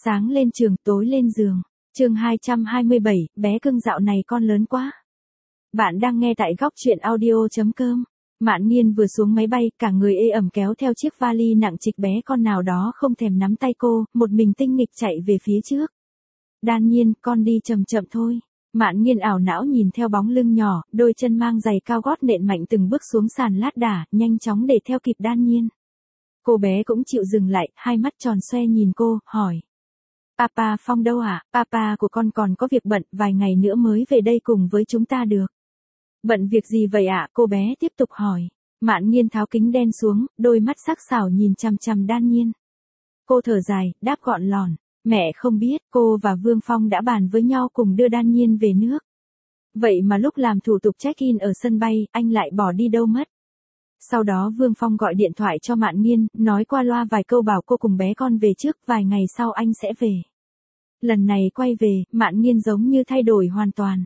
Sáng lên trường, tối lên giường. Chương 227, bé cưng dạo này con lớn quá. Bạn đang nghe tại góc truyện audio.com. Mạn Nghiên vừa xuống máy bay, cả người ê ẩm kéo theo chiếc vali nặng trịch bé con nào đó không thèm nắm tay cô, một mình tinh nghịch chạy về phía trước. Đan Nhiên, con đi chậm chậm thôi. Mạn Nghiên ảo não nhìn theo bóng lưng nhỏ, đôi chân mang giày cao gót nện mạnh từng bước xuống sàn lát đà, nhanh chóng để theo kịp Đan Nhiên. Cô bé cũng chịu dừng lại, hai mắt tròn xoe nhìn cô, hỏi. Papa Phong đâu hả? Papa của con còn có việc bận, vài ngày nữa mới về đây cùng với chúng ta được. Bận việc gì vậy ạ? Cô bé tiếp tục hỏi. Mạn Nghiên tháo kính đen xuống, đôi mắt sắc sảo nhìn chằm chằm Đan Nhiên. Cô thở dài, đáp gọn lòn. Mẹ không biết, cô và Vương Phong đã bàn với nhau cùng đưa Đan Nhiên về nước. Vậy mà lúc làm thủ tục check-in ở sân bay, anh lại bỏ đi đâu mất? Sau đó Vương Phong gọi điện thoại cho Mạn Nghiên, nói qua loa vài câu bảo cô cùng bé con về trước, vài ngày sau anh sẽ về. Lần này quay về, Mạn Nghiên giống như thay đổi hoàn toàn.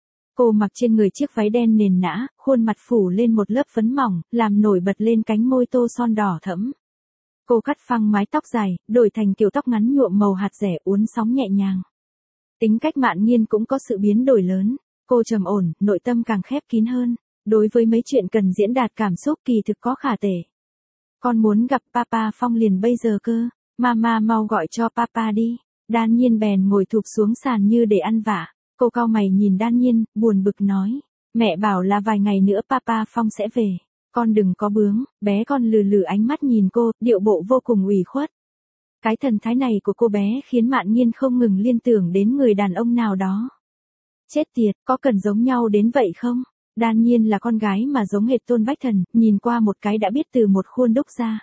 Cô mặc trên người chiếc váy đen nền nã, khuôn mặt phủ lên một lớp phấn mỏng, làm nổi bật lên cánh môi tô son đỏ thẫm. Cô cắt phăng mái tóc dài, đổi thành kiểu tóc ngắn nhuộm màu hạt dẻ uốn sóng nhẹ nhàng. Tính cách Mạn Nghiên cũng có sự biến đổi lớn, cô trầm ổn, nội tâm càng khép kín hơn. Đối với mấy chuyện cần diễn đạt cảm xúc kỳ thực có khả tể. Con muốn gặp Papa Phong liền bây giờ cơ, Mama mau gọi cho Papa đi. Đan Nhiên bèn ngồi thụp xuống sàn như để ăn vạ. Cô cau mày nhìn Đan Nhiên, buồn bực nói. Mẹ bảo là vài ngày nữa Papa Phong sẽ về. Con đừng có bướng, bé con lừ lừ ánh mắt nhìn cô, điệu bộ vô cùng ủy khuất. Cái thần thái này của cô bé khiến Mạn Nghiên không ngừng liên tưởng đến người đàn ông nào đó. Chết tiệt, có cần giống nhau đến vậy không? Đan Nhiên là con gái mà giống hệt Tôn Bách Thần, nhìn qua một cái đã biết từ một khuôn đúc ra.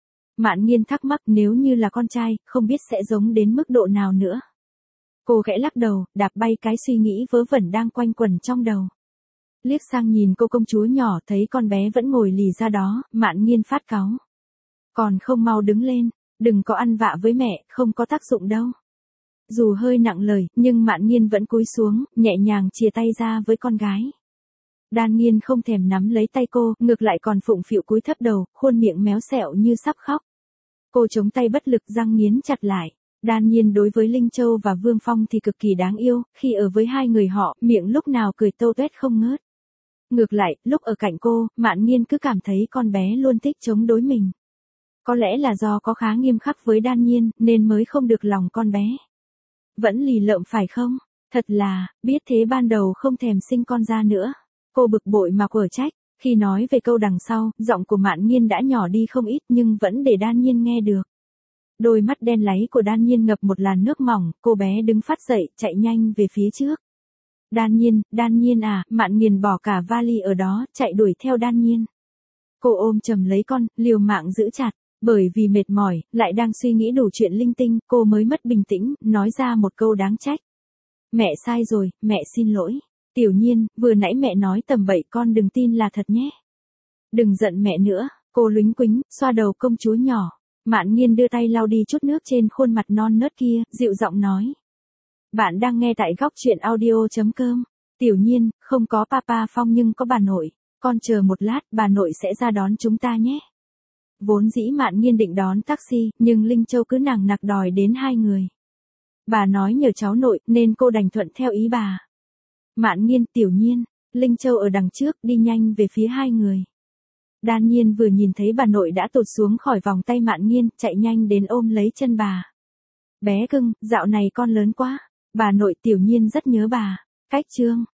Mạn Nghiên thắc mắc nếu như là con trai, không biết sẽ giống đến mức độ nào nữa. Cô khẽ lắc đầu, đạp bay cái suy nghĩ vớ vẩn đang quanh quẩn trong đầu. Liếc sang nhìn cô công chúa nhỏ thấy con bé vẫn ngồi lì ra đó, Mạn Nghiên phát cáu. Còn không mau đứng lên, đừng có ăn vạ với mẹ, không có tác dụng đâu. Dù hơi nặng lời, nhưng Mạn Nghiên vẫn cúi xuống, nhẹ nhàng chìa tay ra với con gái. Đan Nhiên không thèm nắm lấy tay cô, ngược lại còn phụng phịu cúi thấp đầu, khuôn miệng méo xẹo như sắp khóc. Cô chống tay bất lực răng nghiến chặt lại. Đan Nhiên đối với Linh Châu và Vương Phong thì cực kỳ đáng yêu, khi ở với hai người họ, miệng lúc nào cười tâu tuét không ngớt. Ngược lại, lúc ở cạnh cô, Mạn Nghiên cứ cảm thấy con bé luôn thích chống đối mình. Có lẽ là do có khá nghiêm khắc với Đan Nhiên, nên mới không được lòng con bé. Vẫn lì lợm phải không? Thật là, biết thế ban đầu không thèm sinh con ra nữa. Cô bực bội mà quở trách, khi nói về câu đằng sau, giọng của Mạn Nghiên đã nhỏ đi không ít nhưng vẫn để Đan Nhiên nghe được. Đôi mắt đen láy của Đan Nhiên ngập một làn nước mỏng, cô bé đứng phát dậy, chạy nhanh về phía trước. Đan Nhiên à, Mạn Nghiên bỏ cả vali ở đó, chạy đuổi theo Đan Nhiên. Cô ôm chầm lấy con, liều mạng giữ chặt, bởi vì mệt mỏi, lại đang suy nghĩ đủ chuyện linh tinh, cô mới mất bình tĩnh, nói ra một câu đáng trách. Mẹ sai rồi, mẹ xin lỗi. Tiểu Nhiên, vừa nãy mẹ nói tầm bậy con đừng tin là thật nhé. Đừng giận mẹ nữa, cô lúnh quính, xoa đầu công chúa nhỏ. Mạn Nghiên đưa tay lau đi chút nước trên khuôn mặt non nớt kia, dịu giọng nói. Bạn đang nghe tại góc truyện audio.com. Tiểu Nhiên, không có Papa Phong nhưng có bà nội. Con chờ một lát, bà nội sẽ ra đón chúng ta nhé. Vốn dĩ Mạn Nghiên định đón taxi, nhưng Linh Châu cứ nằng nặc đòi đến hai người. Bà nói nhờ cháu nội, nên cô đành thuận theo ý bà. Mạn Nghiên, Tiểu Nhiên, Linh Châu ở đằng trước đi nhanh về phía hai người. Đan Nhiên vừa nhìn thấy bà nội đã tụt xuống khỏi vòng tay Mạn Nghiên, chạy nhanh đến ôm lấy chân bà. Bé cưng, dạo này con lớn quá. Bà nội Tiểu Nhiên rất nhớ bà. Cách chương.